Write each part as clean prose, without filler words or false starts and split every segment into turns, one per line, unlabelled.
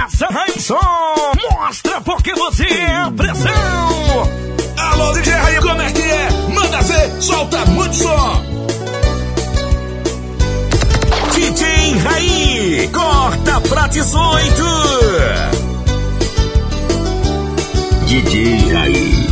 Essa Rainson mostra porque você é a pressão.
Alô, DJ Raí, como é que é? Manda ver, solta muito som.
DJ Raí, corta pra 18.
DJ Raí.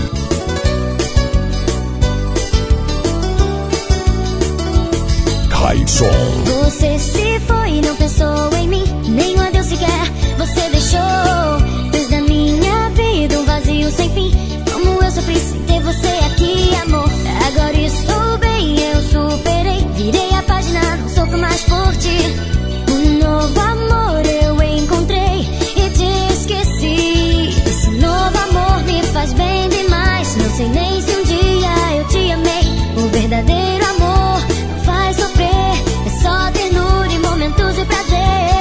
Raíson.
Você se foi e não pensou em mim, nem um adeus sequer você deixou. Fez da minha vida um vazio sem fim. Como eu sofri sem ter você aqui, amor. Agora estou bem, eu superei. Virei a página, não sofro mais por ti. Um novo amor eu encontrei e te esqueci. Esse novo amor me faz bem demais. Não sei nem se um dia eu te amei. O verdadeiro amor não faz sofrer, é só ternura e momentos de prazer.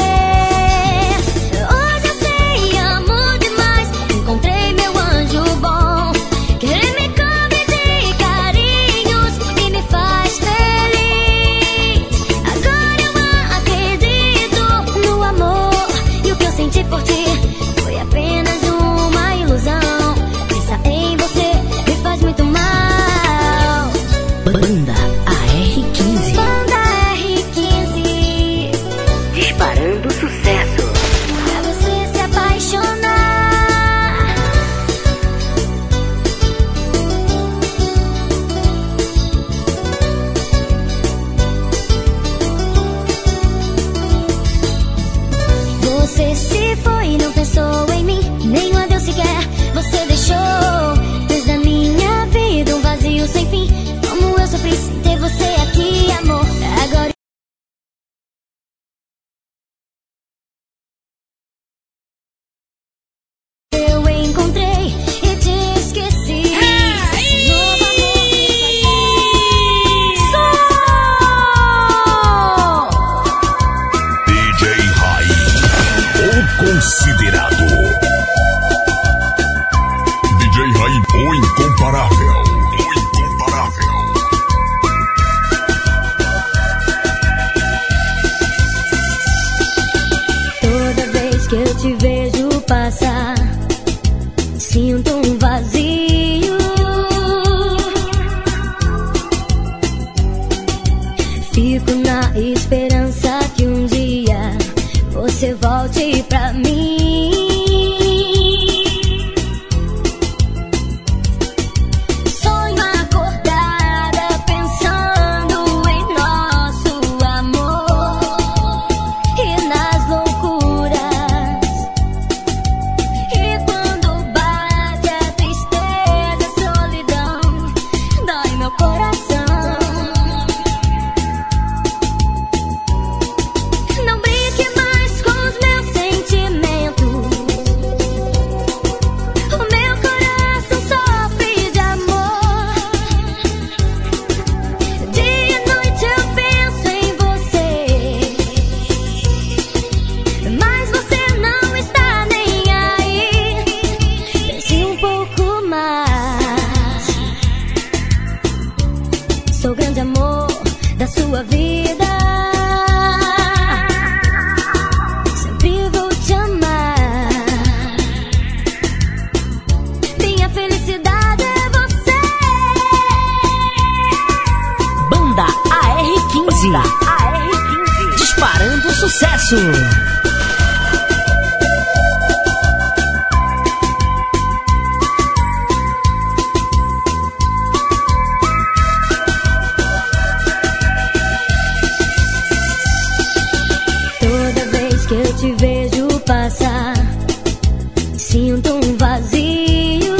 Hoje eu sei, amo demais. Encontrei meu anjo bom, que me come de carinhos e me faz feliz. Agora eu acredito no amor, e o que eu senti por ti foi apenas uma ilusão. Pensar em você me faz muito mal.
Banda AR15.
Banda R15,
Disparando sucesso.
pra você se apaixonar. Você se foi e não pensou em mim, nem um adeus sequer você deixou. Fez da minha vida um vazio sem fim. Como eu sofri sem ter você aqui, amor. Agora eu encontrei e te esqueci. Esse novo amor me faz som.
DJ Raí, o considerado. DJ Raí, o incomparável. O incomparável.
Toda vez que eu te vejo passar, sinto um vazio. Fico na esperança que um dia você volte pra mim. Sonho acordada pensando em nosso amor e nas loucuras. E quando bate a tristeza, a solidão, dói meu coração. Não brinque mais com os meus sentimentos. O meu coração sofre de amor. Dia e noite eu penso em você, mas você não está nem aí. Pense um pouco mais. Sou o grande amor da sua vida. Sempre vou te amar. Minha felicidade é você.
Banda AR15. Disparando sucesso.
Toda vez que eu te vejo passar, sinto um vazio.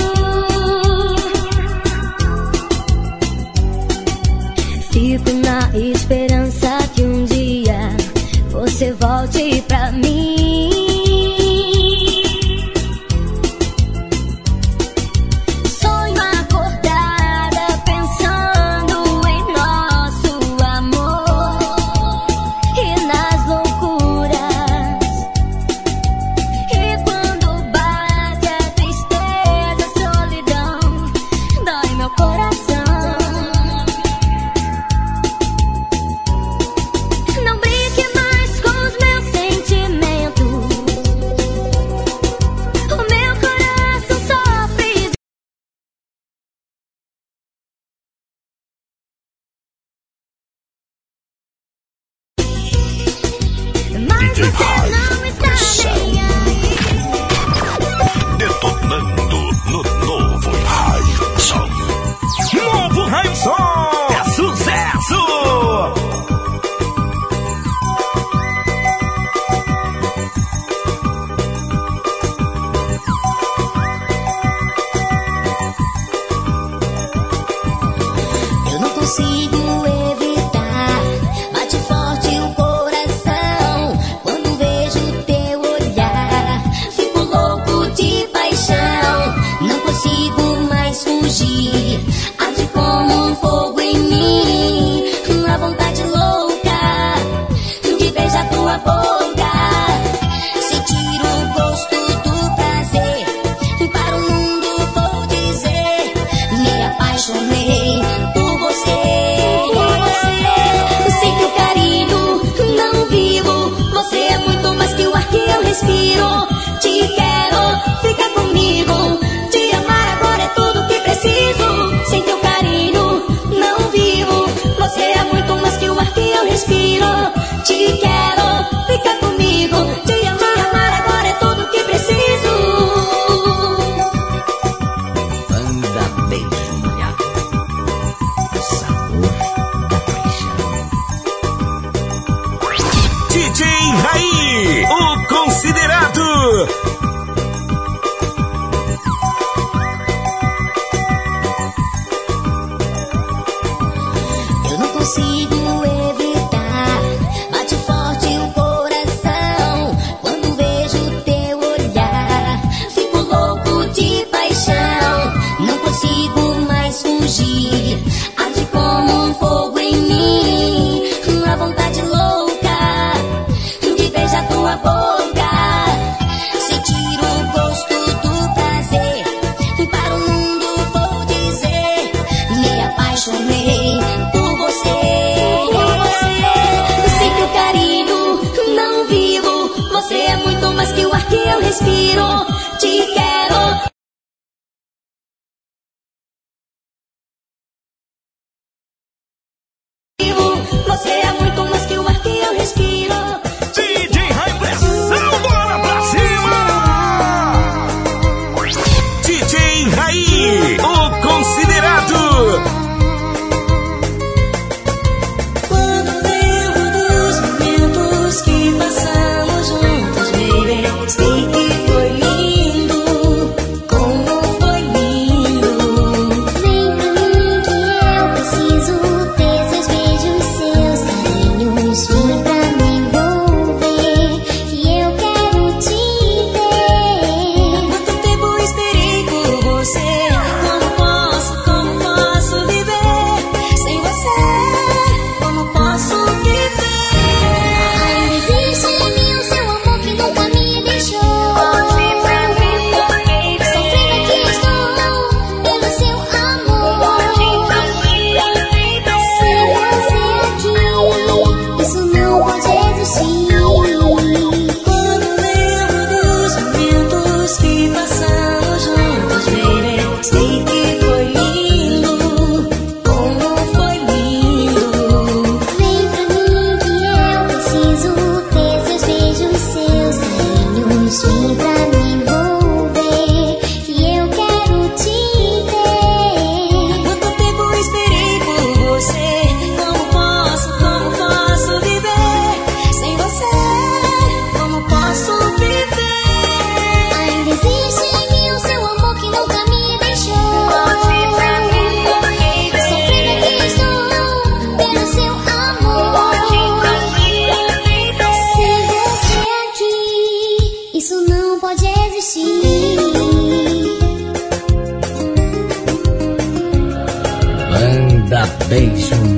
Fico na esperança que um dia você volte pra mim. Sonho acordada pensando em nosso amor e nas loucuras. E quando bate a tristeza, a solidão, dói meu coração. Não brinque mais com os meus sentimentos. Mas você não está nem aí.
Detonando no novo Raio Som.
Novo Raio Som é sucesso!
Eu não consigo evitar, bate forte o coração quando vejo teu olhar. Fico louco de paixão, não consigo mais fugir. Arde como um fogo em mim, uma vontade louca de beijar tua boca, sentir o gosto do prazer. Para o mundo vou dizer, me apaixonei por você. Sem teu carinho não vivo, você é muito mais que o ar que eu respiro. Te quero, fica comigo, te amar agora é tudo que preciso. Sem teu carinho não vivo, você é muito mais que o ar que eu respiro. Te quero, fica comigo, te amar agora é tudo que preciso.
Banda Beijinha. O sabor da paixão.
DJ Raí, o considerado.
Eu não consigo evitar, bate forte o coração quando vejo teu olhar. Fico louco de paixão, não consigo mais fugir. Arde como um fogo em mim, uma vontade louca de beijar tua boca, sentir o gosto do prazer. Para o mundo vou dizer, me apaixonei por você. Sem teu carinho não vivo, você é muito mais que o ar que eu respiro. Te quero. Você é muito mais que o ar que eu respiro.
DJ Raio Pressão, bora pra cima!
DJ Raí, o considerado.
Quando lembro dos momentos que passamos juntos, baby, sei que foi lindo, como foi lindo. Vem pra mim que eu preciso ter seus beijos, seus carinhos. Vem pra me envolver, que eu quero te ver. Quanto tempo esperei por você, como posso viver sem você? Como posso viver? Ainda existe em mim o seu amor que nunca me deixou. Sofrendo aqui estou pelo seu amor. Sem você aqui, isso não pode existir. Quando lembro dos momentos que passamos juntos, baby, sei que foi lindo, como foi lindo. Vem pra mim que eu preciso ter seus beijos, seus carinhos. Vem pra me envolver, que eu quero te ver. Quanto tempo esperei por você, como posso viver sem você? Como posso viver? Ainda existe em mim o seu amor que nunca me deixou. Sofrendo aqui estou pelo seu amor. Sem você aqui, isso não pode existir.
Banda Beijo.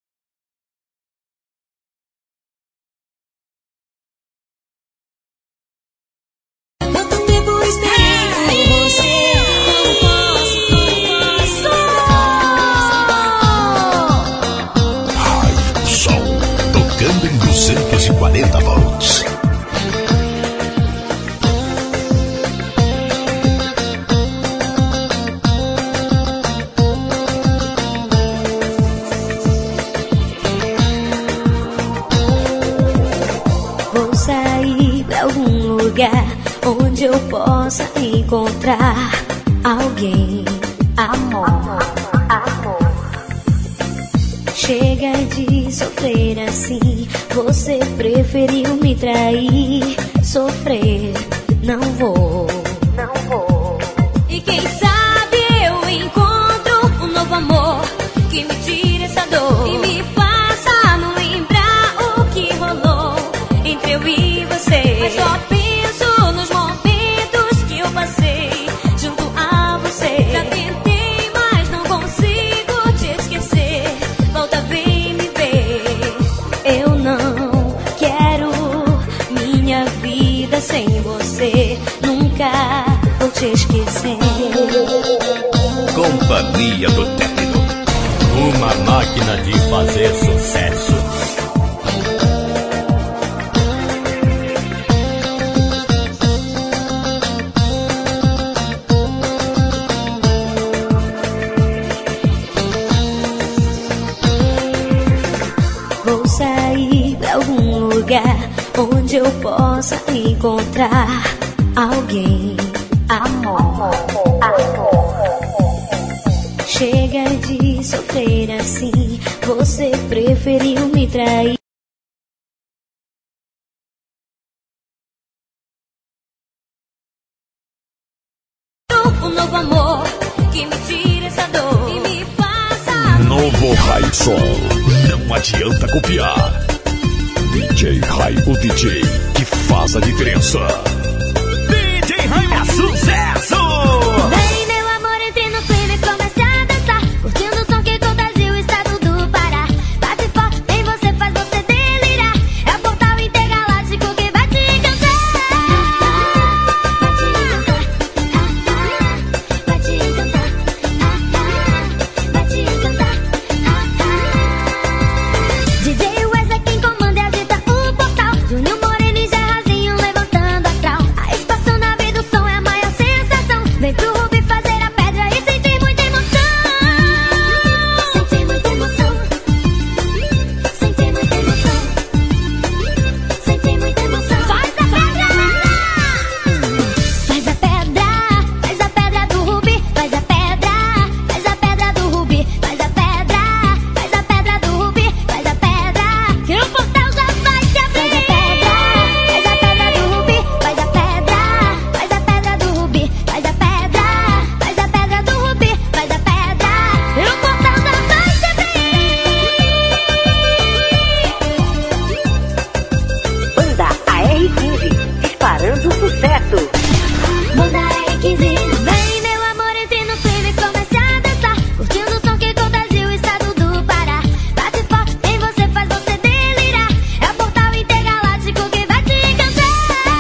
Quanto tempo esperei por você, como posso?
Raio Som, tocando em 240 volts.
sair pra algum lugar onde eu possa encontrar alguém. Amor, amor. Chega de sofrer assim. Você preferiu me trair. Sofrer, não vou, não vou. E quem sabe eu encontro um novo amor que me tire essa dor e me faça não lembrar o que rolou entre eu e você. Mas só penso nos momentos que eu passei junto a você. Já tentei, mas não consigo te esquecer. Volta, vem me ver. Eu não quero minha vida sem você. Nunca vou te esquecer.
Companhia do Término, uma máquina de fazer sucesso.
Vou sair pra algum lugar onde eu possa encontrar alguém. Amor, amor. Chega de sofrer assim. Você preferiu me trair. Um novo amor que me tire essa dor e me faça.
Novo Raizol, não adianta copiar. DJ Rai, o DJ que faz a diferença.
DJ Rai é sucesso!
Vem, meu amor, entre no clima e comece a dançar, curtindo o som que contagia o estado do Pará. Bate forte em você, faz você delirar. É o portal intergaláctico que vai te encantar. Vai te encantar. Vai te encantar. DJ Wesley quem comanda e agita o portal. Júnior Moreno e Gerrazinho levantando astral. A expansão na vida do som é a maior sensação. Vem pro Rubi fazer a pedra e sentir muita emoção. Sentir muita emoção. Sentir muita emoção. Sentir muita emoção. Faz a pedra! Faz a pedra. Faz a pedra do Rubi. Faz a pedra. Faz a pedra do Rubi. Faz a pedra. Faz a pedra do Rubi. Faz a pedra. Que o portal já vai se abrir. Faz a pedra do Rubi. Faz a pedra. Faz a pedra do Rubi. Faz a pedra. Faz a pedra do Rubi. Faz a pedra. E o portal já vai se abrir.
Banda AR15, disparando sucesso.
Banda R15. Vem, meu amor, entre no clima e comece a dançar, curtindo o som que contagia o estado do Pará. Bate forte em você, faz você delirar. É o portal intergaláctico que vai te encantar.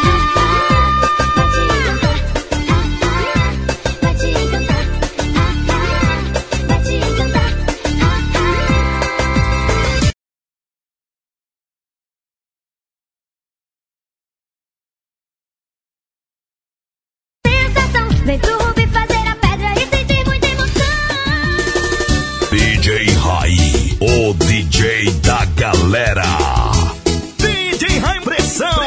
Vai te encantar. Vai te encantar. Vai te encantar. Sensação. Vem pro Rubi fazer a pedra e sentir muita emoção.
DJ Rai, o DJ da galera.
DJ Rai Pressão!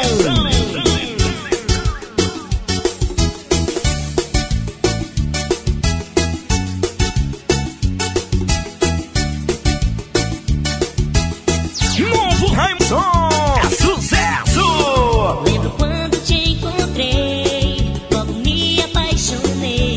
Novo Raimson é sucesso!
Lembro quando te encontrei, logo me apaixonei.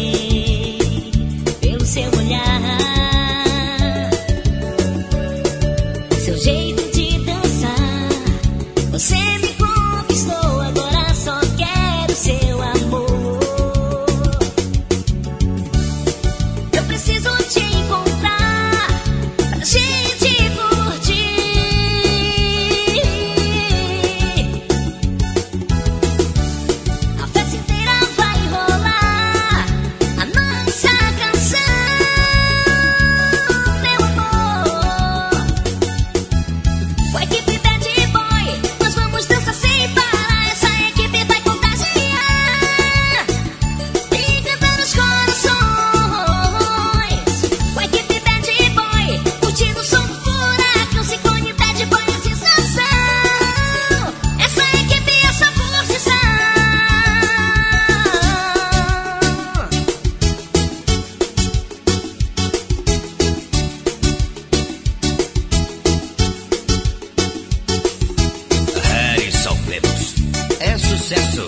é sucesso.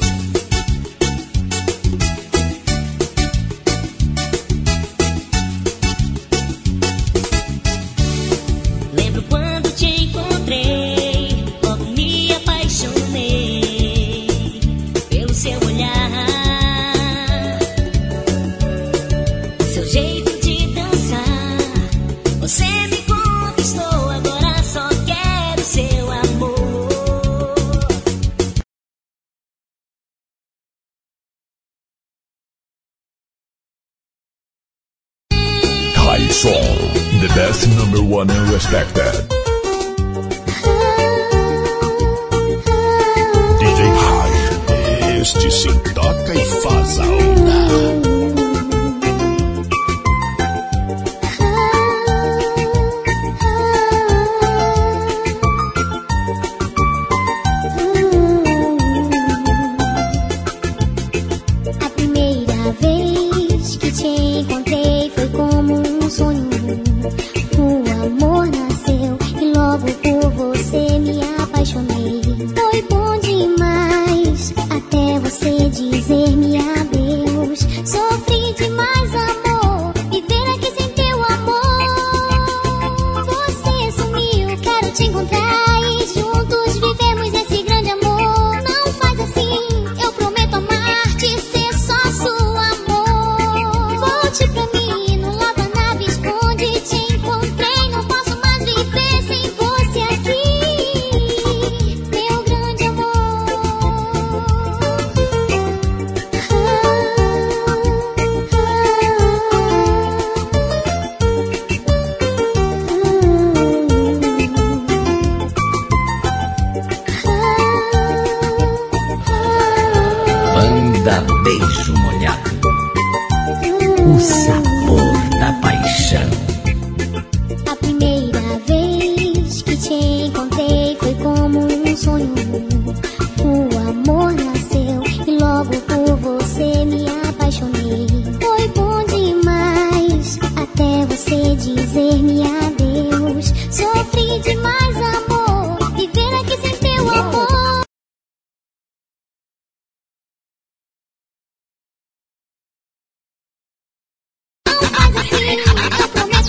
Lembro quando te encontrei, logo me apaixonei pelo seu olhar, seu jeito de dançar. Você me conquistou, agora só quero seu amor.
High Song, the best number one and respected. DJ High, este se toca e faz a onda.
A primeira vez que te encontrei foi como um sonho. O amor nasceu e logo por você me apaixonei. Foi bom demais até você dizer-me adeus. Sofri demais, amor, viver aqui sem teu amor. Você sumiu, quero te encontrar e juntos vivemos esse grande amor. Não faz assim, eu prometo amar-te, ser só seu amor. Volte pra mim, não lava a nave, esconde, te encontrei. Não posso mais viver sem você aqui, meu grande amor.
Banda Beijo Molhado. O sabor da paixão.
A primeira vez que te encontrei foi como um sonho. O amor nasceu e logo por você me apaixonei. Foi bom demais até você dizer-me adeus. Sofri demais, amor, viver aqui sem teu amor. Não faz assim, eu prometo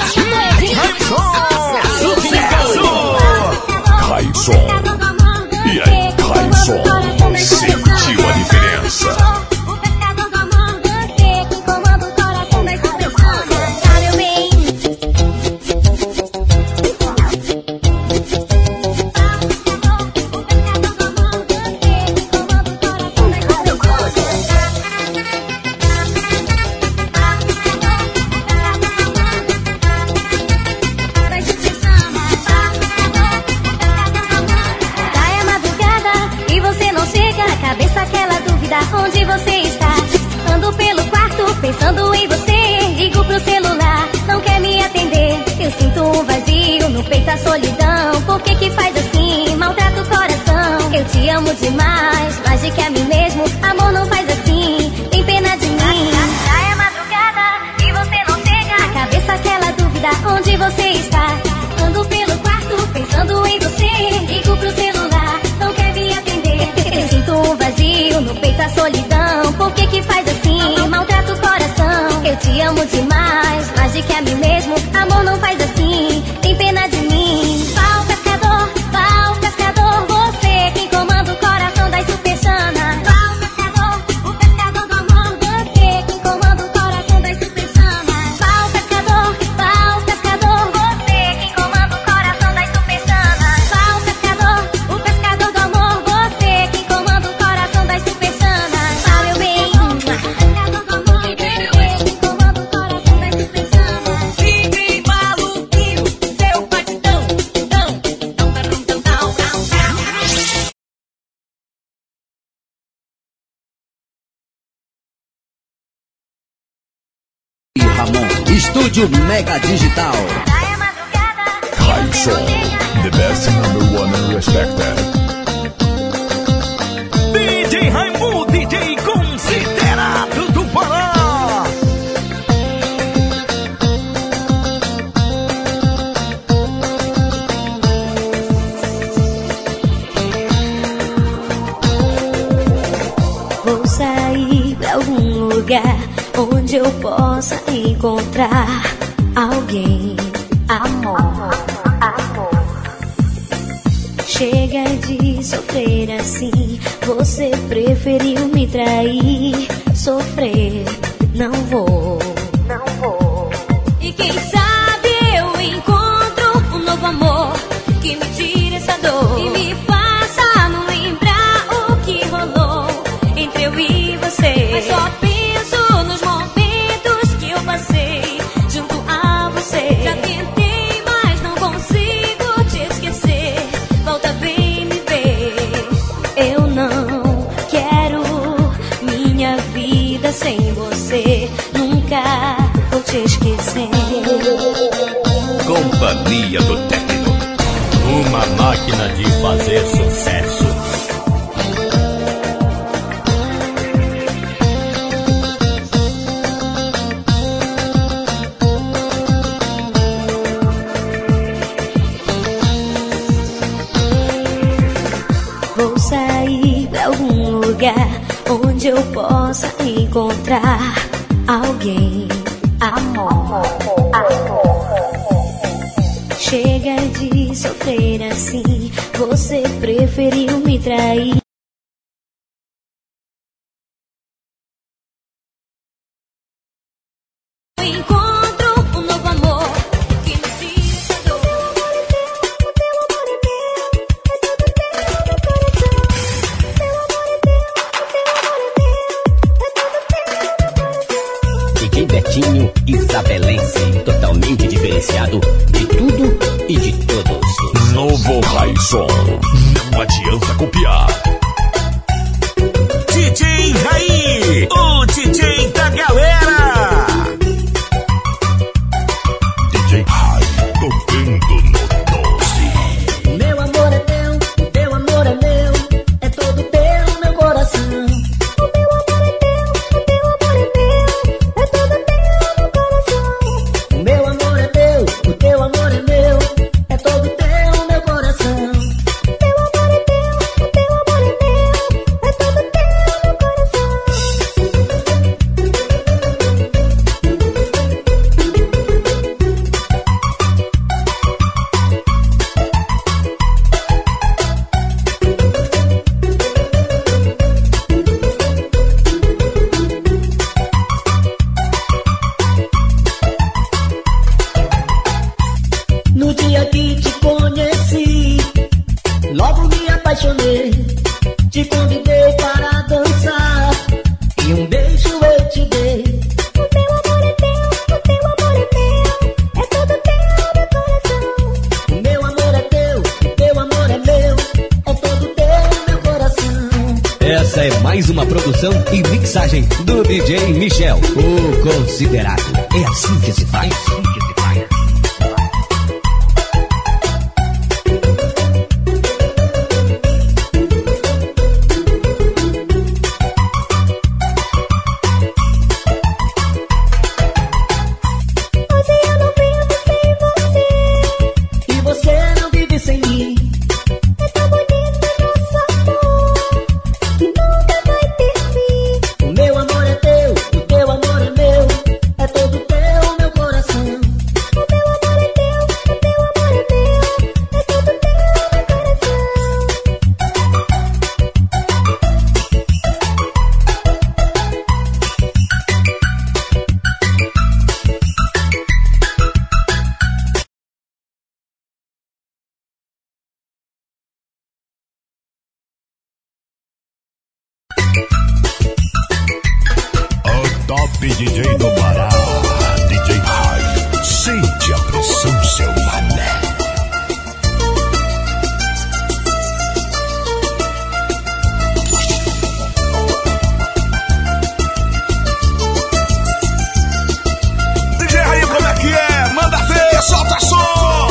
amar.
High Song. E aí, High Song, sentiu a diferença?
O pescador do amor, você que comanda o coração das pessoas. Tá, meu bem? Já é madrugada e você não chega. Cabeça aquela dúvida, onde você está? Ando pelo quarto pensando em você. Ligo pro celular, não quer me atender. Eu sinto um vazio no peito, a solidão. Por que que faz assim? Maltrata o coração. Eu te amo demais, mais do que a mim mesmo. Amor, não faz assim, tem pena de mim. Já é madrugada e você não chega. A cabeça aquela dúvida, onde você está? Ando pelo quarto pensando em você. Ligo pro celular, não quer me atender. Eu sinto um vazio no peito, a solidão. Por que que faz assim? Maltrata o coração. Eu te amo demais, mais do que a mim mesmo. Amor, não faz assim, tem pena de mim. Pau pescador, você quem comanda o coração das superchanas. Pau pescador, o pescador do amor. Você quem comanda o coração das superchanas. Pau pescador, você quem comanda o coração das superchanas. Pau pescador, o pescador do amor. Você quem comanda o coração das superchanas. Pau, meu bem. Pescador do amor, você quem comanda o coração das superchanas.
DJ Maluquinho, seu batidão, tão.
E Ramon, Estúdio Mega Digital.
Já é madrugada.
High Song, the best number one and respected.
DJ Raimundo, DJ considerado do Pará.
algum lugar onde eu possa encontrar alguém. Amor, amor. Chega de sofrer assim, você preferiu me trair. Sofrer, não vou, não vou. E quem sabe eu encontro um novo amor que me tire essa dor e me faça não lembrar o que rolou entre eu e você. Mas só penso nos momentos que eu passei junto a você. Já tentei, mas não consigo te esquecer. Volta, vem me ver. Eu não quero minha vida sem você. Nunca vou te esquecer.
Companhia do Tecno, uma máquina de fazer sucesso.
Vou sair pra algum lugar onde eu possa encontrar alguém. Amor, amor. Chega de sofrer assim, você preferiu me trair. Encontro um novo amor que me tire essa dor.
DJ Betinho Isabelense, totalmente diferenciado de tudo e de todos.
Novo Raizon, não adianta copiar.
DJ Raí, o DJ da galera.
DJ Rai, tocando no 12.
Meu amor é teu, teu amor é meu, é todo teu, meu coração. O meu amor é teu, o teu amor é meu, é todo teu, meu coração. O meu amor é teu, o teu amor é meu, é todo teu, meu coração. O meu amor é teu, o teu amor é meu, é todo teu, meu coração. No dia que te conheci, logo me apaixonei. Te convidei para dançar e um beijo eu te dei. O teu amor é teu, o teu amor é meu, é todo teu, meu coração. O meu amor é teu, o teu amor é meu, é todo teu, meu coração.
Essa é mais uma produção e mixagem do DJ Michel, o considerado. É assim que se faz.
Hoje eu não vivo sem você e você não vive sem mim. É tão bonito nosso amor que nunca vai ter fim. O meu amor é teu, o teu amor é meu, é todo teu, meu coração. O meu amor é teu, o teu amor é meu, é todo teu, meu coração.
O top DJ do Pará, DJ Rai. Sente a pressão, seu mané.
DJ Raí, como é que é? Manda ver, solta som.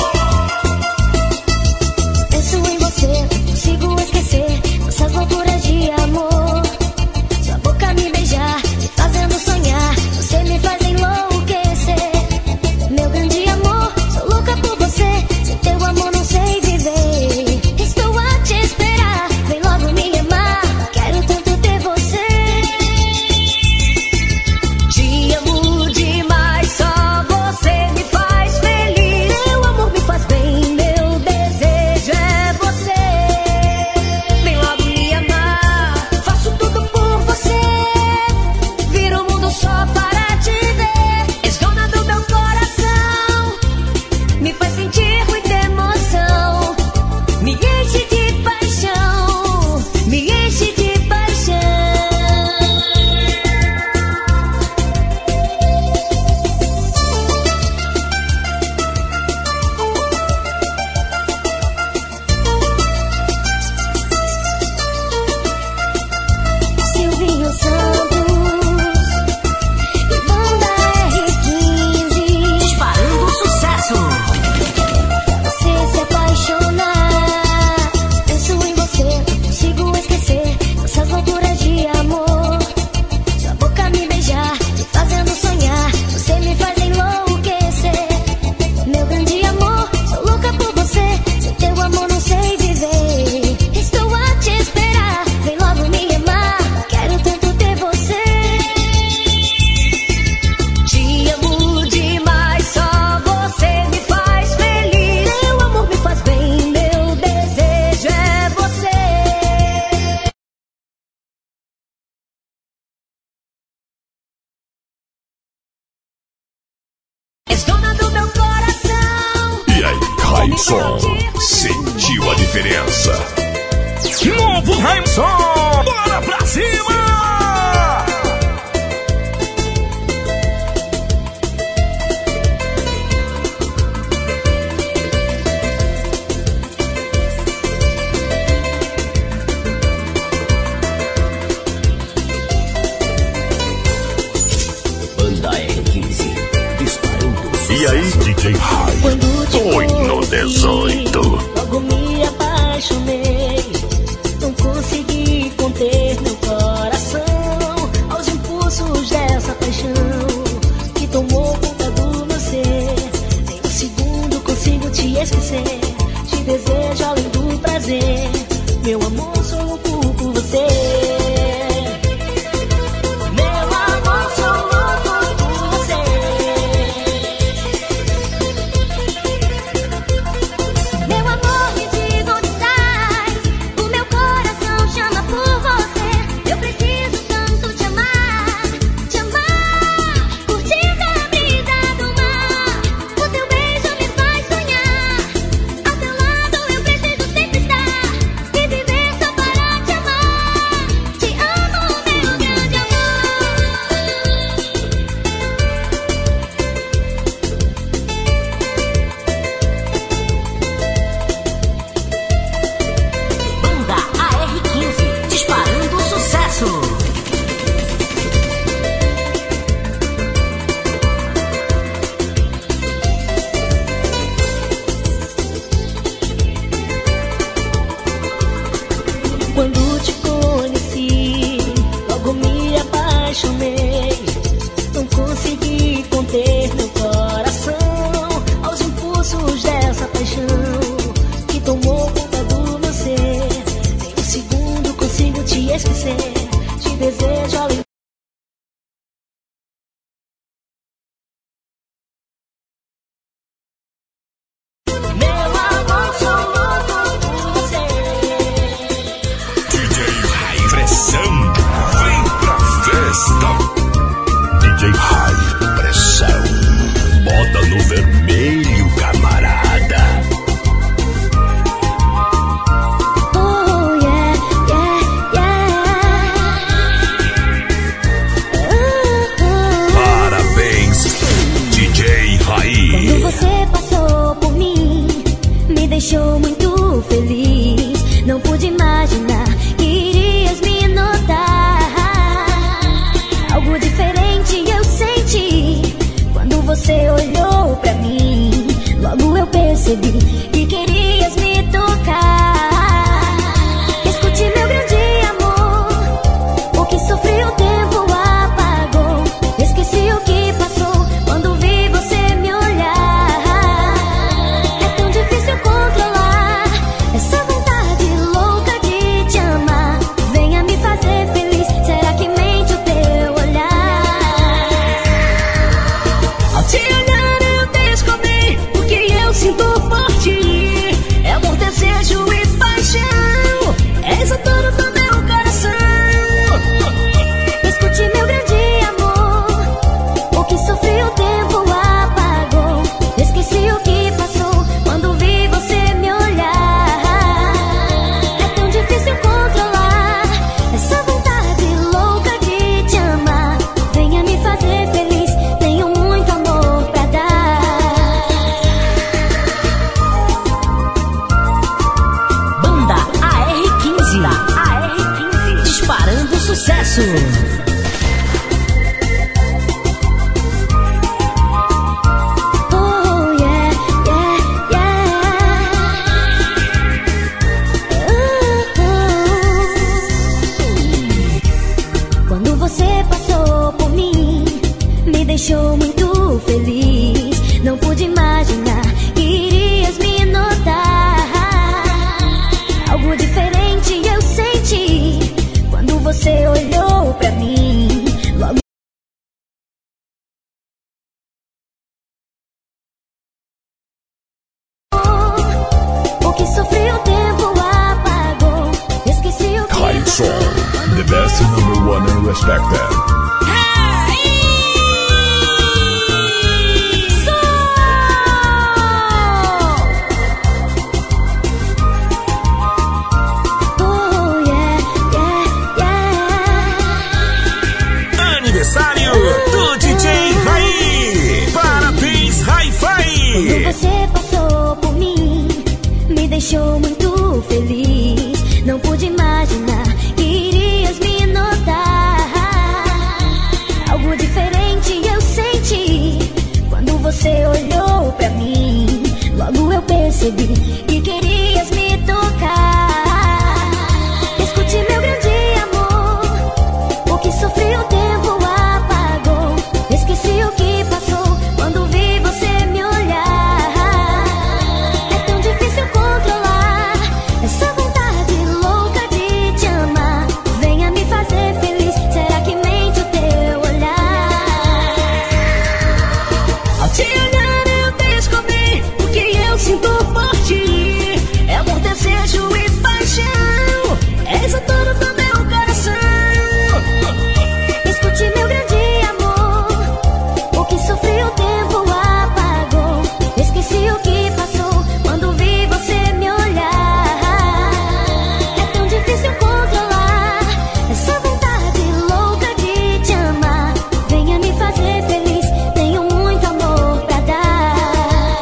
Penso em você, não consigo esquecer nossas loucuras de amor. Sua boca me beijar, me fazendo sonhar. Você me faz enlouquecer. Meu grande amor, sou
som, sentiu a diferença.
Novo Raimson, bora pra cima!
E aí, DJ High? Foi no 18.
Logo me apaixonei. Não consegui conter meu coração aos impulsos dessa paixão que tomou conta do meu ser. Nem um segundo consigo te esquecer. Te desejo além do prazer. Meu amor, sou louco por você. Quando te conheci, logo me apaixonei. Não consegui conter meu coração aos impulsos dessa paixão que tomou conta do meu ser. Nem um segundo consigo te esquecer. Te desejo além.
DJ High, pressão. Bota no vermelho, camarada.
Oh, yeah, yeah, yeah.
Parabéns, DJ High.
Quando você passou por mim, me deixou muito feliz. Não pude imaginar que irias me notar. Algo diferente eu senti quando você olhou pra mim. Logo eu percebi que querias me tocar. Escute meu grande amor, o que sofri o tempo apagou. Esqueci o que passou quando vi você me olhar. É tão difícil controlar essa vontade louca de te amar. Venha me fazer feliz, será que mente o teu olhar?
Ao te olhar eu descobri o que eu sinto por ti. É amor, desejo e paixão. És a dona do meu coração.
Escute meu grande amor, o que sofri o tempo apagou. Esqueci o que passou quando vi você me olhar. É tão difícil controlar essa vontade louca de te amar. Venha me fazer feliz, tenho muito amor pra dar.
Banda AR15, AR15, disparando sucesso.
Oh, yeah, yeah, yeah. Quando você passou por mim, me deixou muito feliz. Não pude imaginar que irias me notar. Algo diferente eu senti quando você olhou pra mim. Logo o que sofri o tempo apagou. Esqueci o que
High Song, the best number one and respected.
percebi que querias me tocar. Escute meu grande amor, o que sofri o tempo apagou. Esqueci o que passou quando vi você me olhar. É tão difícil controlar essa vontade louca de te amar. Venha me fazer feliz, será que mente o teu olhar? Ao te olhar eu descobri o que eu sinto por ti. É amor, desejo e paixão, és o dono do meu coração. Escute meu grande amor, o que sofri o tempo apagou. Esqueci o que passou quando vi você me olhar. É tão difícil controlar essa vontade louca de te amar. Venha me fazer feliz, tenho muito amor pra dar.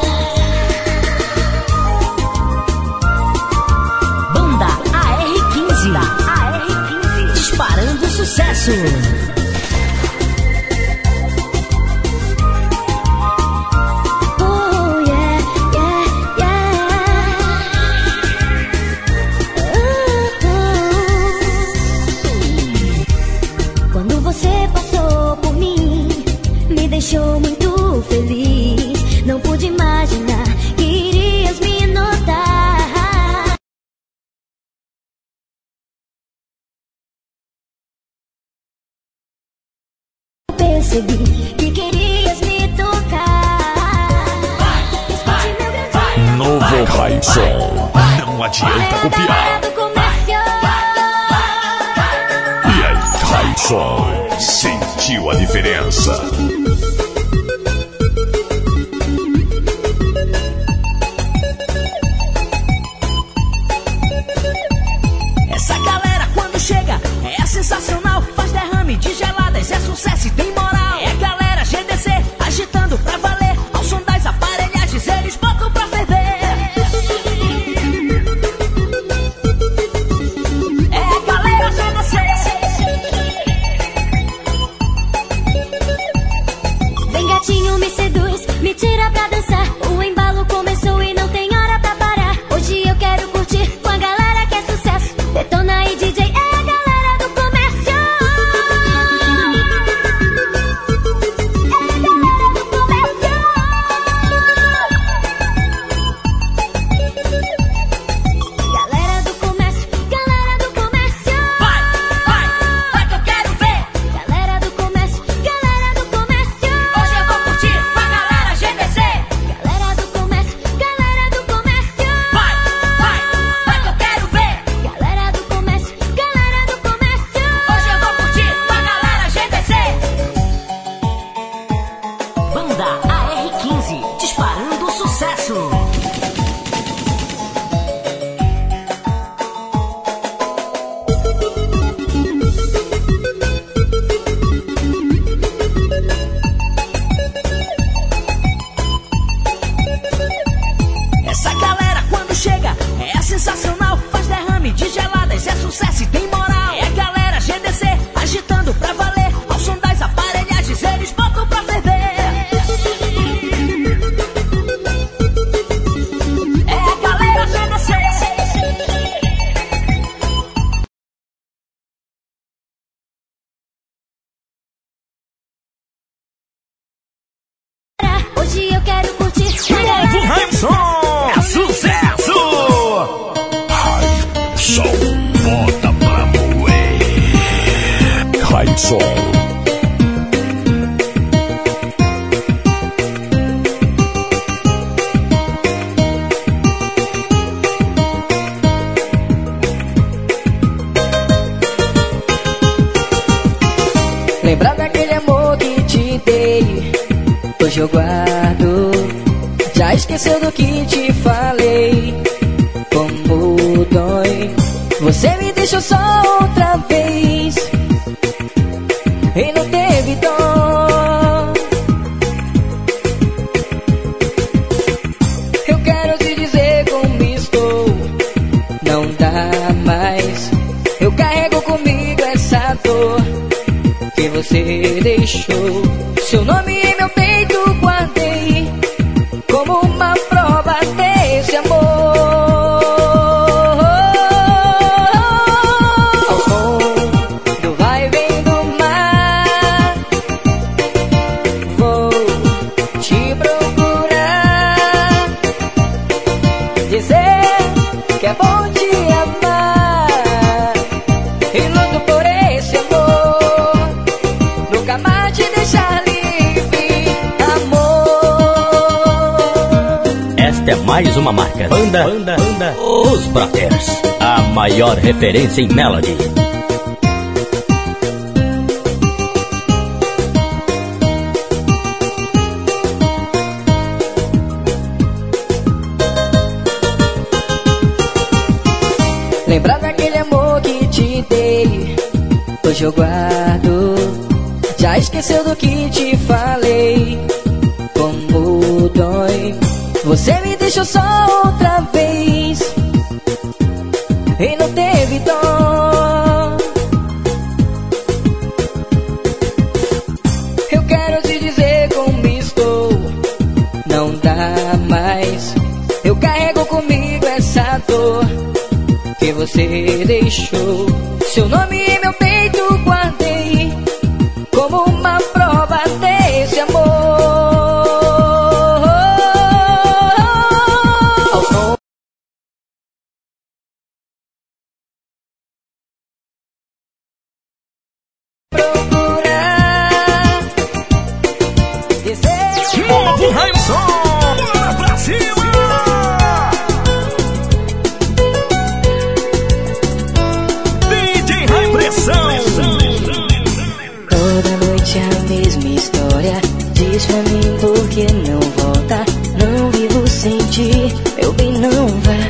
Banda AR15, disparando sucesso.
Oh, yeah, yeah, yeah. Quando você passou por mim, me deixou muito feliz. Não pude imaginar que irias me notar. Percebi que querias me tocar. Escute meu grande
Novo Raizon. Não adianta copiar.
do comércio.
E aí, Raizon, sentiu a diferença?
Essa galera quando chega é sensacional. Faz derrame de geladas, é sucesso e tem moral. É a galera GDC agitando pra valer. Ao som das aparelhagens eles botam pra ferver. É a galera GDC.
Vem gatinho, me seduz, me tira pra dançar. O embalo começou e não tem hora pra parar. Hoje eu quero curtir com a galera que é sucesso. Detona aí, DJ, é a galera do comércio. É a galera do comércio. Galera do comércio, galera do comércio.
Vai que eu quero ver.
Galera do comércio, galera do comércio.
Hoje eu vou curtir com a galera GDC.
Galera do comércio, galera do comércio.
Vai que eu quero ver.
Galera do comércio, galera do comércio.
Hoje eu vou curtir com a galera GDC. Banda AR15, disparando sucesso. Essa galera quando chega é sensacional. Faz derrame de geladas, é sucesso e tem moral. É a galera GDC agitando pra valer. Ao som das aparelhagens eles botam pra ferver. É a galera GDC.
Hoje eu quero curtir com a
Novo
galera.
Raizon. É sucesso.
Raizon, bota pra moer. Raizon.
Lembrar daquele amor que te dei, hoje eu guardo. Já esqueceu do que te falei, como dói. Você me deixou só outra vez e não teve dó. Eu quero te dizer como estou, não dá mais. Eu carrego comigo essa dor que você deixou. Seu nome em meu peito guardei como uma prova desse amor.
esta é mais uma marca. Banda Os Brothers, a maior referência em melody.
Lembrar daquele amor que te dei, hoje eu guardo. Já esqueceu do que te falei, como dói. Você me deixou só outra vez e não teve dó. Eu quero te dizer como estou, não dá mais. Eu carrego comigo essa dor que você deixou. Seu nome em meu peito guardei como uma prova desse amor. Procurar dizer
Novo Raimson, bora pra cima! DJ Rai Pressão.
toda noite a mesma história. Diz pra mim por que não volta. Não vivo sem ti, meu bem, não vá.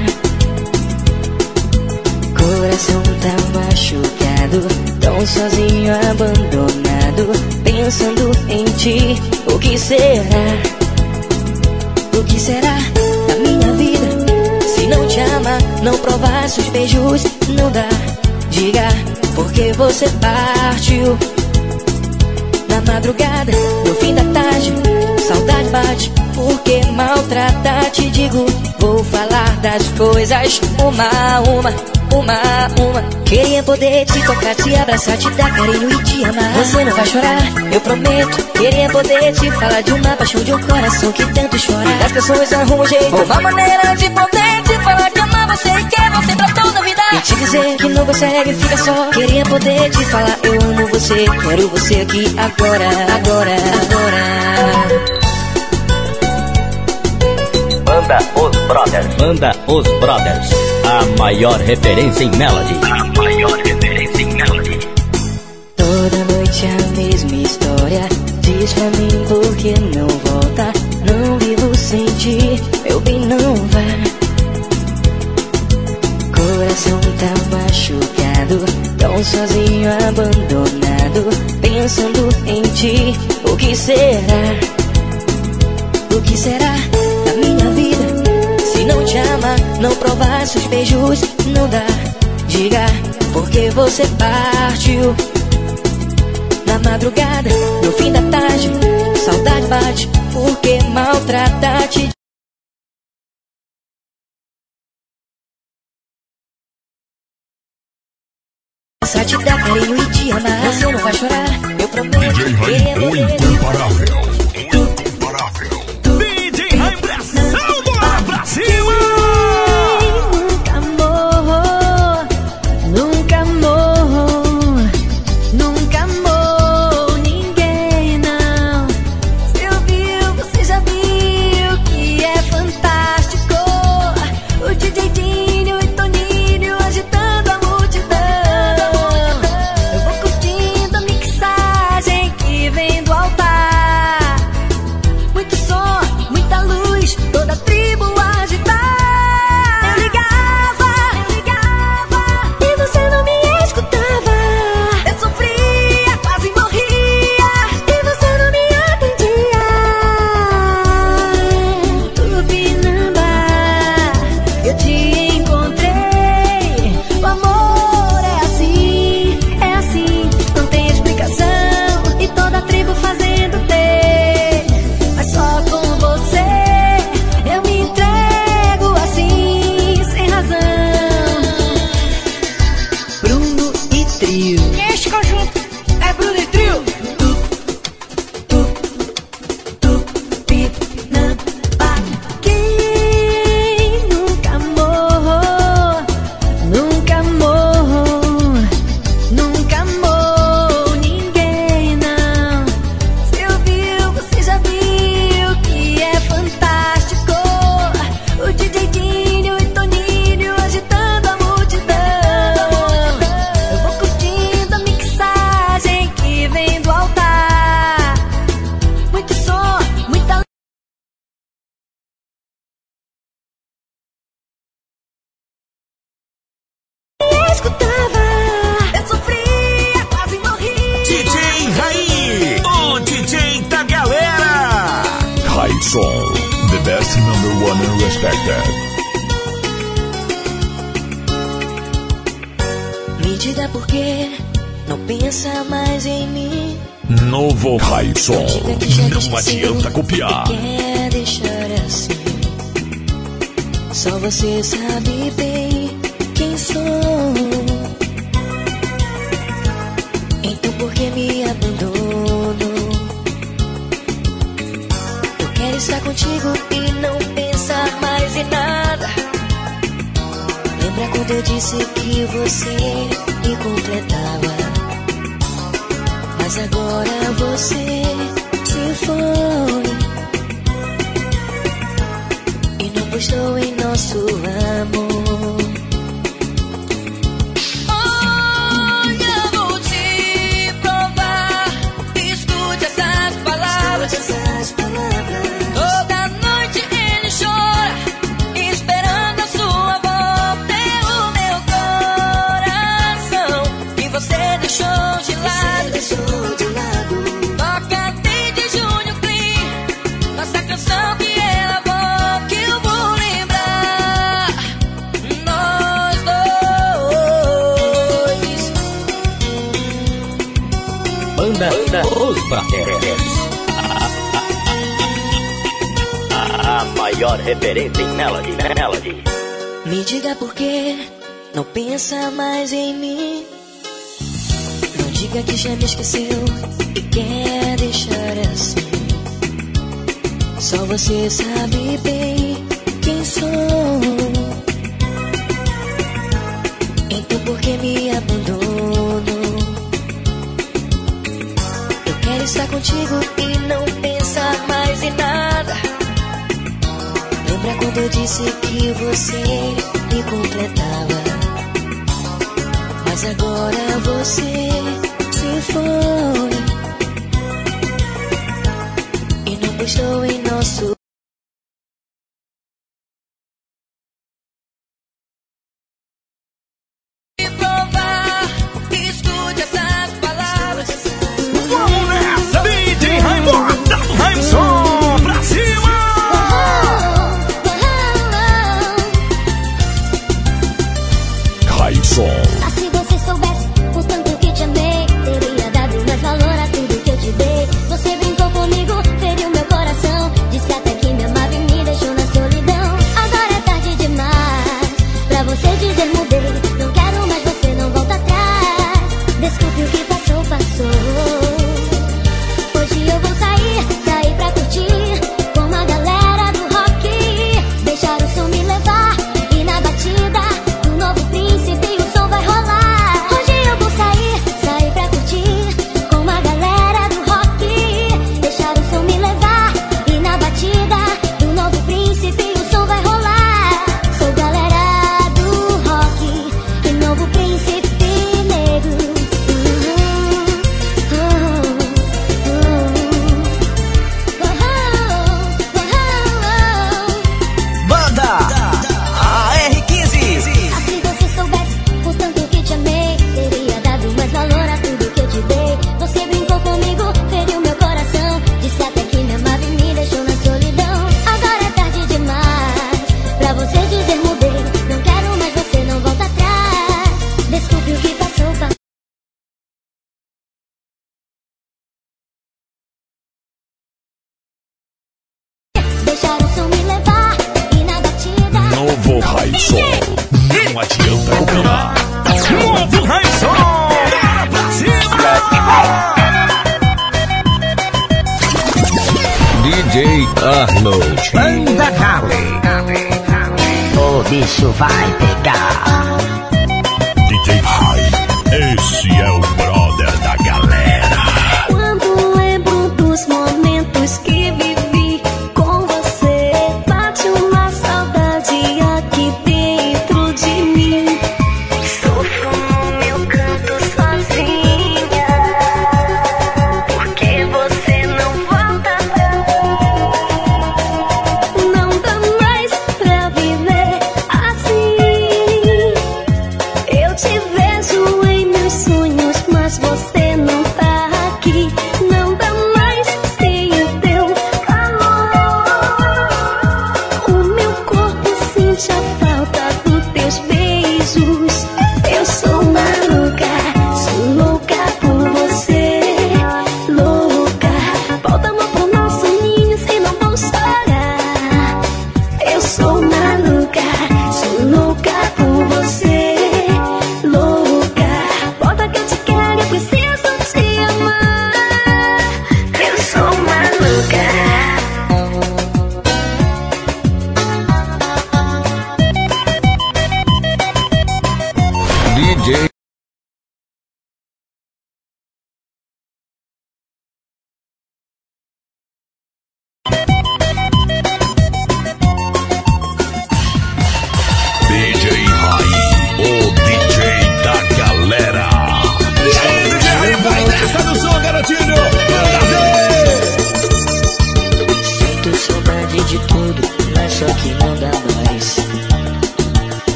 Coração tá machucado, tão sozinho, abandonado, pensando em ti. O que será? O que será da minha vida? Se não te ama, não provar seus beijos, não dá. Diga por que você partiu. Na madrugada, no fim da tarde, saudade bate, porque maltrata. Te digo, vou falar das coisas uma a uma. Queria poder te tocar, te abraçar, te dar carinho e te amar. Você não vai chorar, eu prometo. Queria poder te falar de uma paixão, de um coração que tanto chora. As pessoas arrumam um jeito, uma maneira de poder te falar que ama você e quer você pra toda a vida. E te dizer que não consegue, fica só. Queria poder te falar, eu amo você, quero você aqui agora.
Banda Os Brothers, a maior referência em melody.
Toda noite a mesma história. Diz pra mim por que não volta. Não vivo sem ti, meu bem, não vá. Coração tá machucado, tão sozinho, abandonado, pensando em ti. O que será? O que será da minha vida? Se não te ama, não provar seus beijos, não dá. Diga por que você partiu. Na madrugada, no fim da tarde, saudade bate, porque maltrata. Te te dar carinho e te amar. Você não vai chorar, eu prometo.
DJ Rai, o incomparável.
DJ Rai Pressão, bora pra cima!
Nunca amou ninguém, não. Você ouviu, você já viu que é fantástico. O DJ Dinho e Toninho agitando a multidão. Eu vou curtindo
best number one and respected.
Me diga por que não pensa mais em mim.
Novo Raison, não adianta copiar.
Quer deixar assim. Só você sabe bem quem sou. Então por que me abandonou? Eu quero estar contigo e não pensar mais em nada. Lembra quando eu disse que você me completava? Mas agora você se foi e não gostou em nosso amor. Olha, vou te provar. Escute essas palavras. Toda noite ele chora, esperando a sua volta. O meu coração que você deixou de lado. Toca desde Júnior Clean, nossa canção que ela volta, que eu vou lembrar. Nós dois.
Banda Os Prateros.
A maior referência em Melody.
Me diga por que não pensa mais em mim. Não diga que já me esqueceu e quer deixar assim. Só você sabe bem quem sou. Então por que me abandonou? Eu quero estar contigo e não pensar mais em nada. Lembra quando eu disse que você me completava? Mas agora você se foi e não gostou em nosso. Provar, escute essas palavras.
Vamos nessa, DJ Raimon, dá pro Raimson pra cima.
Raison.
Ah, se você soubesse o tanto que te amei, teria dado mais valor a tudo que eu te dei. Você brincou comigo, feriu meu coração, disse até que me amava e me deixou na solidão. Agora é tarde demais pra você dizer mudei. Não quero mais, você não volta atrás. Desculpe o que passou, passou. Hoje eu vou sair pra curtir com a galera do rock. Deixar o som me levar e na batida do novo príncipe o som vai rolar. Hoje eu vou sair pra curtir com a galera do rock. Deixar o som me levar e na batida do novo príncipe o som vai rolar. Sou galera do rock e novo príncipe negro.
Banda AR15.
Ah, se você soubesse o tanto que te amei, teria dado mais valor a tudo que eu te dei. Você brincou comigo, feriu meu coração, disse até que me amava e me deixou na solidão. Agora é tarde demais pra você dizer mudei. Não quero mais, você não volta atrás. Desculpe o que passou, passou. Deixar o som me levar e na batida.
Novo Raison, não adianta copiar.
Novo Raimson, bora pra cima.
DJ Arnold.
Banda Harley.
O bicho vai pegar.
DJ High, esse é o brother da galera.
Quando lembro dos momentos que vivi com você, bate uma saudade aqui dentro de mim. Sofro no meu canto sozinha, porque você não volta pra mim. Não dá mais pra viver assim.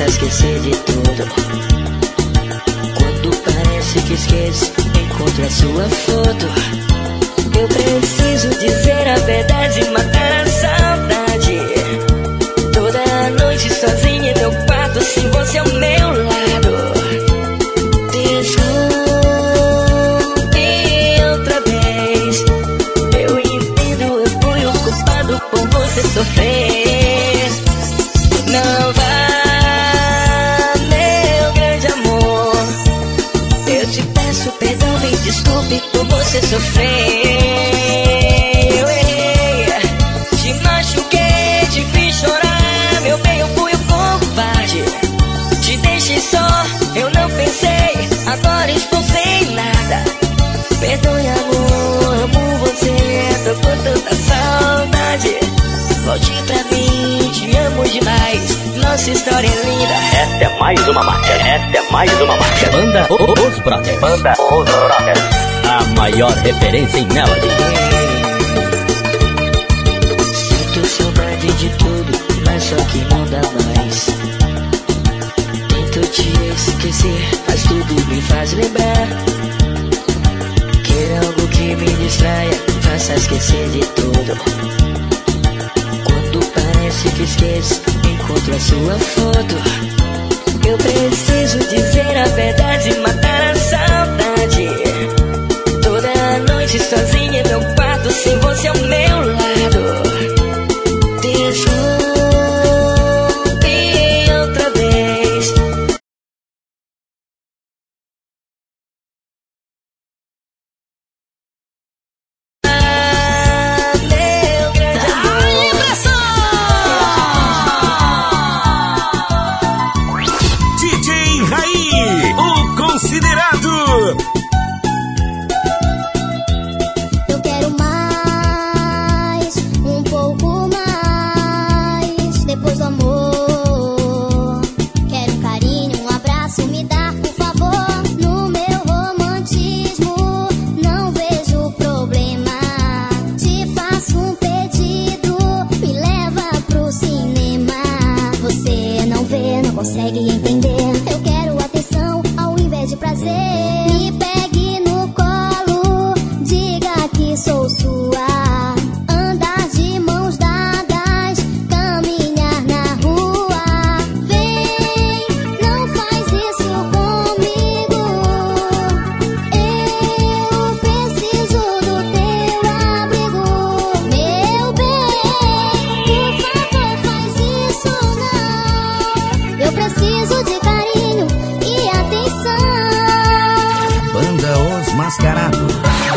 faça esquecer de tudo. Quando parece que esqueço, encontro a sua foto. Eu preciso dizer a verdade e matar a saudade. Toda noite sozinha em meu quarto, sem você ao meu lado. Desculpe outra vez. Eu entendo, eu fui o culpado por você sofrer. Não vá, meu grande amor. Eu te peço perdão, me desculpe por você sofrer. Eu errei, te machuquei, te fiz chorar. Meu bem, eu fui o covarde. Te deixei só, eu não pensei. Agora estou sem nada. Perdoe, amor, amo você. Tô com tanta saudade. Volte pra mim, te amo demais. Nossa história é linda.
Esta é mais uma marca. Esta é mais uma marca.
Banda Os Brothers.
Banda Os Brothers.
A maior referência em Melody.
Sinto saudade de tudo, mas só que não dá mais. Tento te esquecer, mas tudo me faz lembrar. Quero algo que me distraia, faça esquecer de tudo. Quando parece que esqueço, encontro a sua foto. Eu preciso dizer a verdade e matar a saudade. Toda noite sozinha em meu quarto, sem você ao meu lado. Desculpe outra vez. Meu grande amor.
DJ Raí, o considerado.
Eu quero mais, um pouco mais. Depois do amor, quero um carinho, um abraço, me dá, por favor. No meu romantismo, não vejo problema. Te faço um pedido, me leva pro cinema. Você não vê, não consegue entender. Eu quero atenção ao invés de prazer. Me pegue no colo, diga que sou sua. Andar de mãos dadas, caminhar na rua. Vem, não faz isso comigo. Eu preciso do teu abrigo. Meu bem, por favor, faz isso não. Eu preciso de carinho e atenção.
Banda Os Mascarados.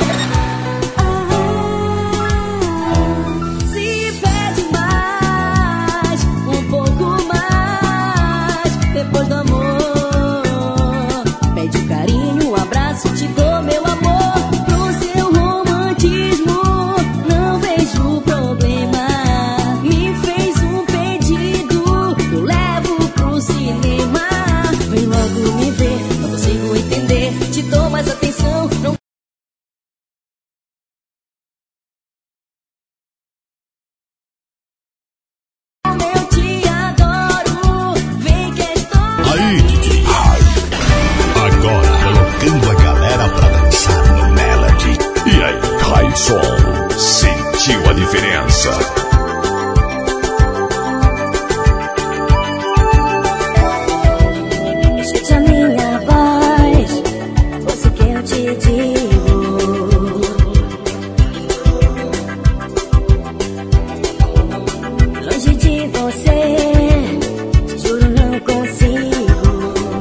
Se pede mais, um pouco mais. Depois do amor, pede um carinho, um abraço, te dou meu amor. Pro seu romantismo, não vejo problema. Me fez um pedido, eu levo pro cinema. Vem logo me ver, não consigo entender. Te dou mais atenção, não. Eu te adoro, vem que estou.
Aí, DJ. Agora colocando a galera pra dançar no Melody. E aí, Raison, sentiu a diferença?
Escute a minha voz, ouça o que eu te digo. Longe de você, te juro não consigo.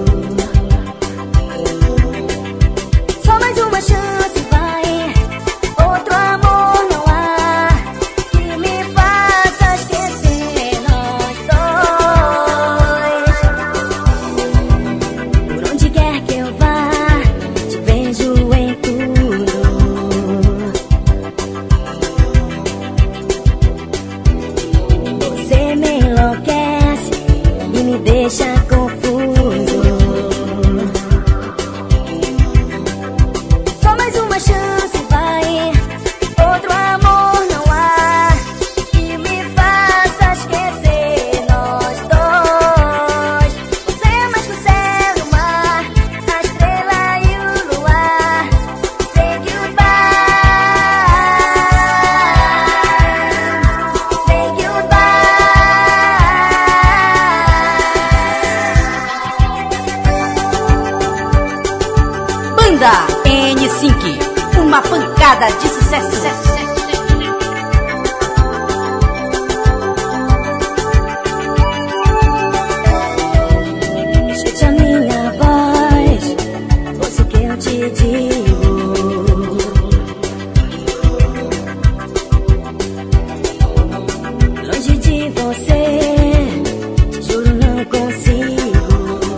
Só mais uma chance, vai. Outro amor não há que me faça esquecer nós dois. Por onde quer que eu vá, te vejo em tudo. Você me enlouquece e me deixa confuso. Só mais uma chance, vai. Outro amor não há que me faça esquecer nós dois.
Banda N5, uma pancada de sucesso.
Escute a minha voz, ouça o que eu te digo. Longe de você, te juro não consigo.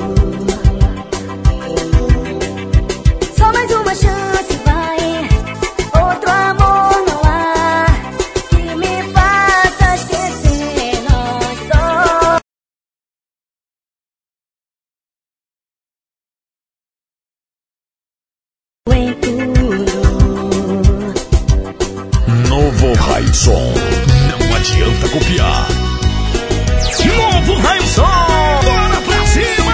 Só mais uma chance, vai. Outro amor não há que me faça esquecer nós dois. Em tudo.
Novo Raizon. Não adianta copiar.
Novo Raizon, bora pra cima!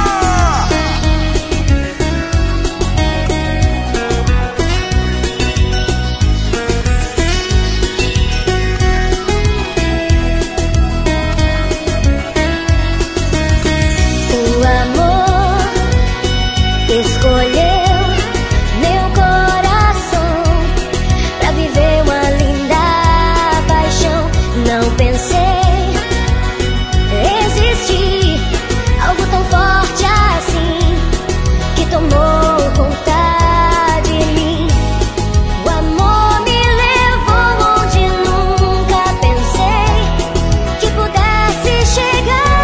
O amor escolheu meu coração pra viver uma linda paixão. Não pensei existir algo tão forte assim que tomou conta de mim. O amor me levou onde nunca pensei que pudesse chegar.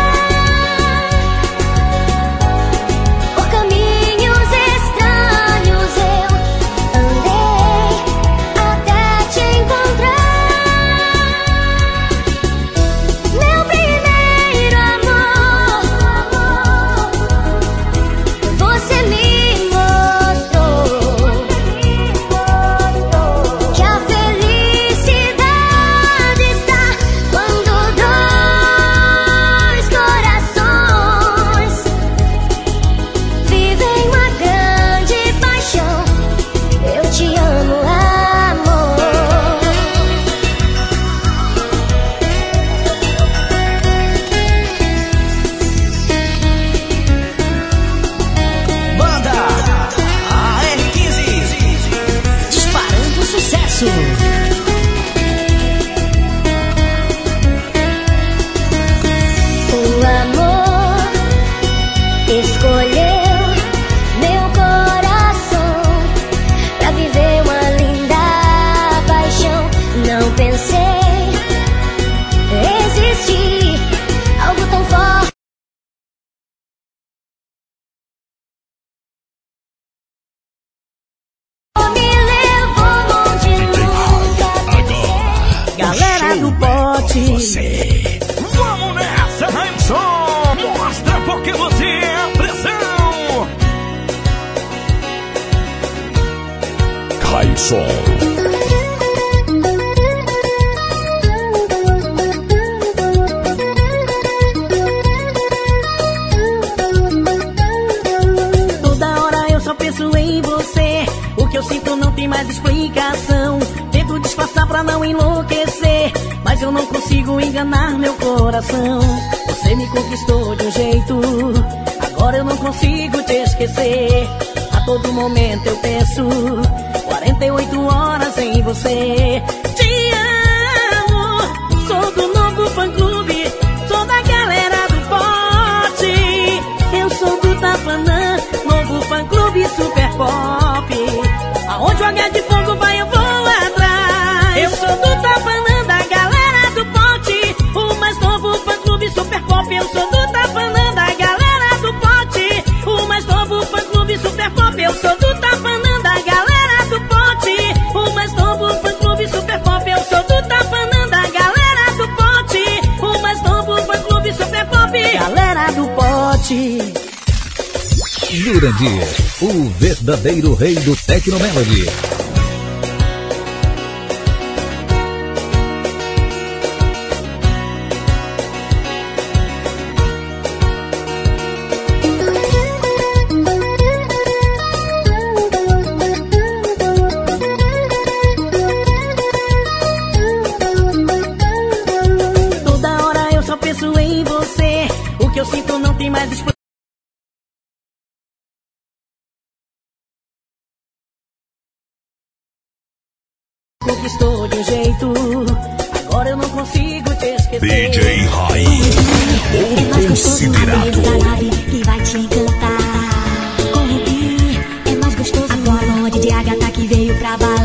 Por caminhos estranhos eu andei até te encontrar. Meu primeiro amor, você me mostrou que a felicidade está quando dois corações vivem uma grande paixão. Eu te amo, amor.
Banda AR15, disparando sucesso.
O amor escolheu meu coração pra viver uma linda paixão. Não pensei existir algo tão forte. Me levou onde nunca pensei.
Galera do pote.
Vamos nessa, Raizon! Mostra porque você é a pressão!
Raizon.
Toda hora eu só penso em você. O que eu sinto não tem mais explicação. Tento disfarçar pra não enlouquecer, mas eu não consigo enganar meu coração. Você me conquistou de um jeito, agora eu não consigo te esquecer. A todo momento eu penso 48 horas em você. Te amo, sou do novo fã-clube, sou da galera do pote. Eu sou do Tapanã, novo fã-clube super pop. Aonde o H de fogo vai eu vou atrás. Eu sou do Tapanã, da galera do pote, o mais novo fã-clube super pop. Eu sou do Tapanã, da galera do pote, o mais novo fã-clube super pop. Eu sou do Tapanã, da galera do pote, o mais novo fã-clube super pop. Eu sou do Tapanã, da galera do pote, o mais novo fã-clube super pop. Galera do pote.
Jurandir, o verdadeiro rei do Tecnomelody.
Toda hora eu só penso em você. O que eu sinto não tem mais explicação. conquistou de um jeito. Agora eu não consigo te esquecer.
DJ Raiz, o considerado.
Que vai te encantar. Com Rubi é mais gostoso. Agora o bonde de Agatha que veio pra balar.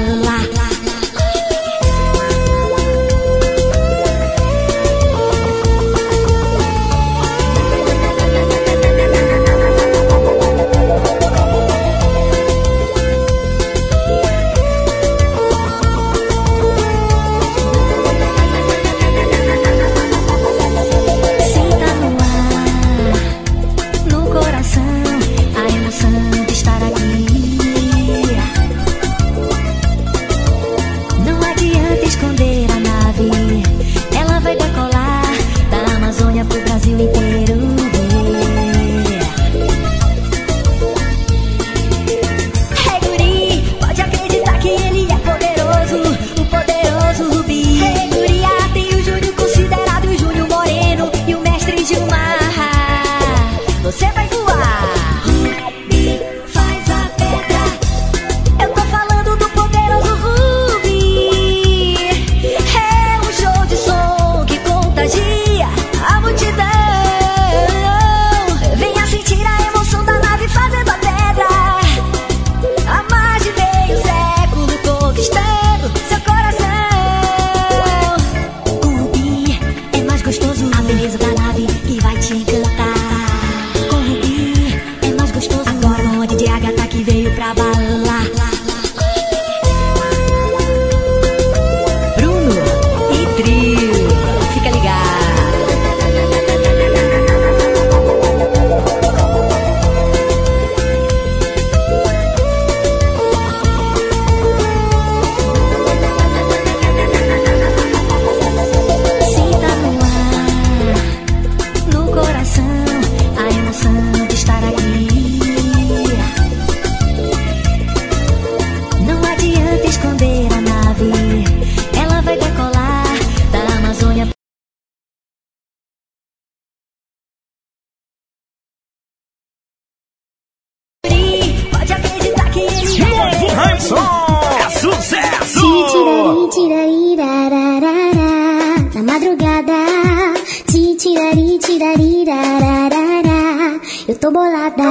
Eu tô bolada,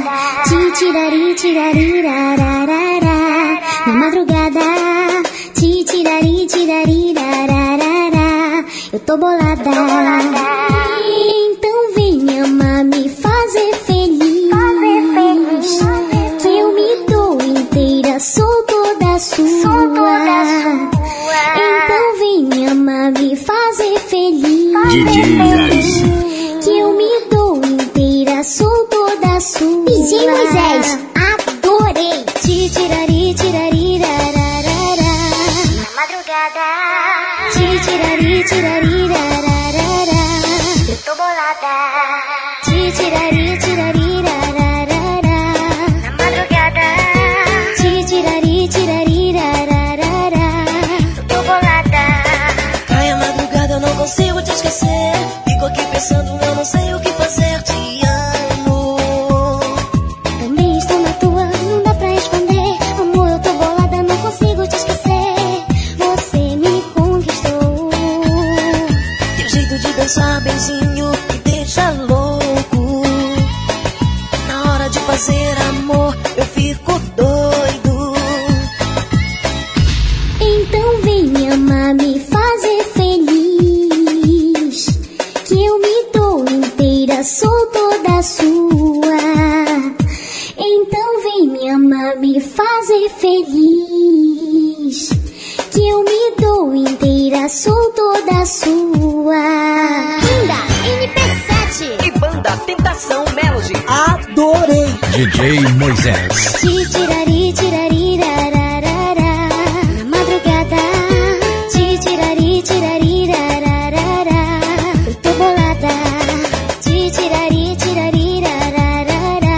tirari, tirari, rararara. Na madrugada, tirari, tirari, rararara. Eu tô bolada. Então vem me amar, me fazer feliz. Que eu me dou inteira, sou toda sua. Então vem me amar, me fazer feliz. Que eu me dou inteira, sou toda sua. DJ Moisés, adorei. Tirari, tirari, rararara. Na madrugada. Tirari, tirari, rararara. Eu tô bolada. Tirari, tirari, rararara. Na madrugada. Tirari, tirari, rararara. Eu tô bolada.
Ai, a madrugada eu não consigo te esquecer. Fico aqui pensando, eu não sei o que fazer. Te amo.
Também estou na tua, não dá pra esconder. Amor, eu tô bolada, não consigo te esquecer. Você me conquistou.
Teu jeito de dançar, benzinho, me deixa louco. Na hora de fazer amor, eu fico doido.
Então vem me amar, me fazer feliz. Que eu me dou inteira, sou toda sua. Então vem me amar, me fazer feliz. Que eu me dou inteira, sou toda sua. Linda, NP7.
E banda Tentação Melody.
Adorei. DJ Moisés.
Tirari, tirari, rararara. Na madrugada. Tirari, tirari, rararara. Eu tô bolada. Tirari, tirari, rararara.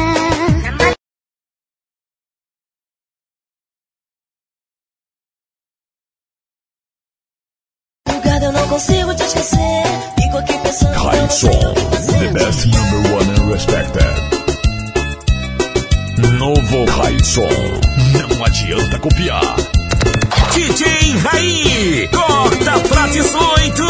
Na madrugada eu não consigo te esquecer. Fico aqui pensando, eu não
High
sei o
Song,
que fazer.
the best number one and respected. Novo High Song, não adianta copiar.
DJ Raí, corta pra 18.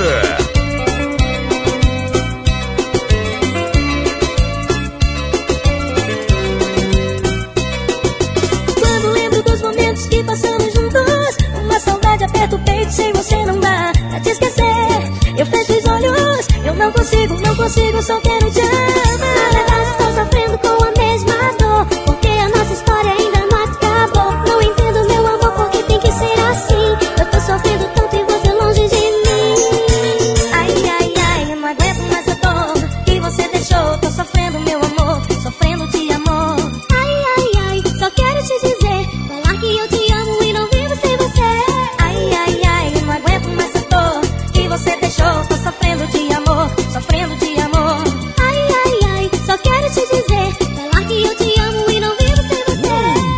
Quando lembro dos momentos que passamos juntos, uma saudade aperta o peito, sem você não dá pra te esquecer. Eu fecho os olhos, eu não consigo, só quero te amar. Na verdade estou sofrendo com a mesma dor, porque a nossa história ainda não acabou. Não entendo, meu amor, porque tem que ser assim. Eu tô sofrendo tanto e você longe de mim. Ai, ai, ai, eu não aguento mais a dor que você deixou. Tô sofrendo, meu amor, sofrendo de amor. Ai, ai, ai, só quero te dizer, falar que eu te amo e não vivo sem você. Ai, ai, ai, eu não aguento mais a dor que você deixou. Tô sofrendo de amor, sofrendo de amor. Ai, ai, ai, só quero te dizer, falar que eu te amo e não vivo sem você.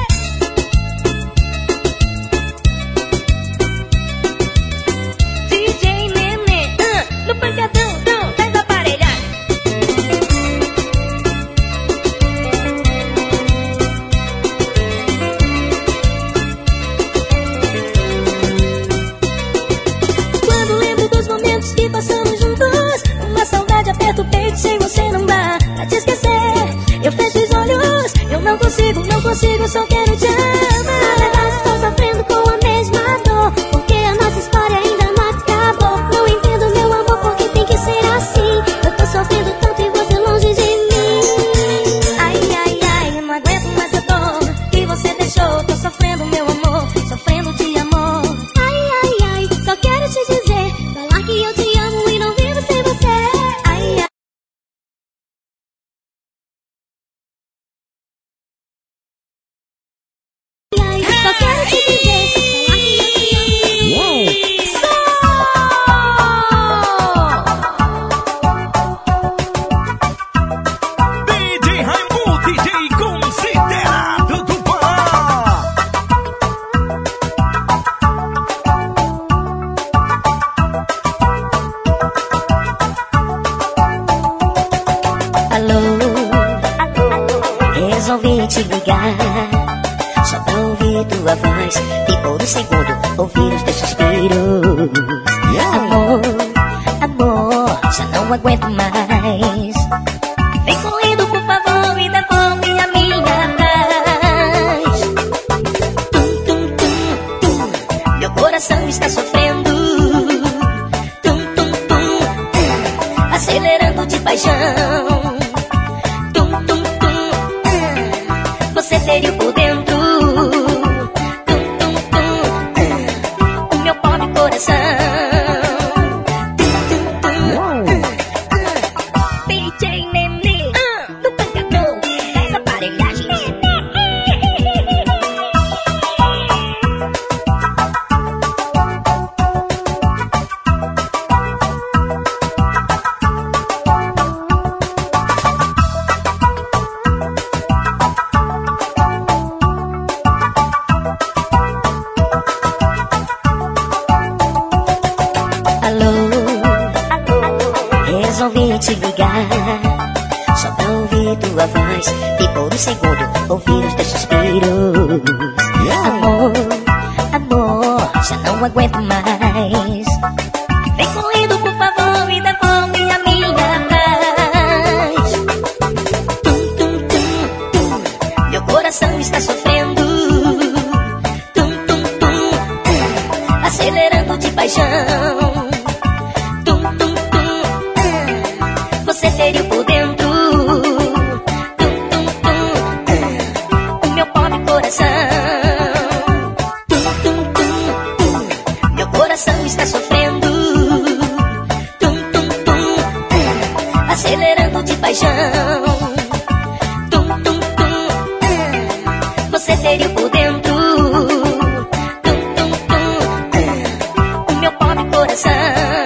DJ Nenê, no pancadão, faz aparelhar. Quando lembro dos momentos que passamos juntos, uma saudade aperta o peito, sem você não dá pra te esquecer. Eu fecho os olhos, eu não consigo, só quero te amar. Na verdade estou sofrendo com a mesma dor, porque a nossa história ainda não acabou. Não entendo, meu amor, porque tem que ser assim. Eu tô sofrendo tanto e você longe de mim. Ai, ai, ai, eu não aguento mais a dor que você deixou. Tô sofrendo, meu amor, sofrendo de amor. Ai, ai, ai, só quero te dizer, falar que eu te amo e não vivo sem você. Ai, ai. Só quero te dizer, falar que eu te amo.
DJ Raimundo, DJ considerado do Pará.
Alô, resolvi te ligar só pra ouvir tua voz e por um segundo ouvir os teus suspiros. Amor, amor, já não aguento mais. Vem correndo, por favor, e devolve a minha paz. Tum, tum, tum, tum, meu coração está sofrendo. Tum, tum, tum, acelerando de paixão. Tum, tum, tum, você feriu por dentro. Tum, tum, tum, o meu pobre coração. DJ Nenê, no pancadão, faz aparelhagem. Resolvi te ligar só pra ouvir tua voz e por um segundo ouvir os teus suspiros. Amor, amor, já não aguento mais. Vem correndo, por favor, e devolve a minha paz. Tum, tum, tum, tum, meu coração está sofrendo. Tum, tum, tum, acelerando de paixão. Você feriu por dentro. Tum, tum, tum, o meu pobre coração. Tum, tum, tum, meu coração está sofrendo. Tum, tum, tum, acelerando de paixão. Tum, tum, tum, você feriu por dentro. Tum, tum, tum, o meu pobre coração.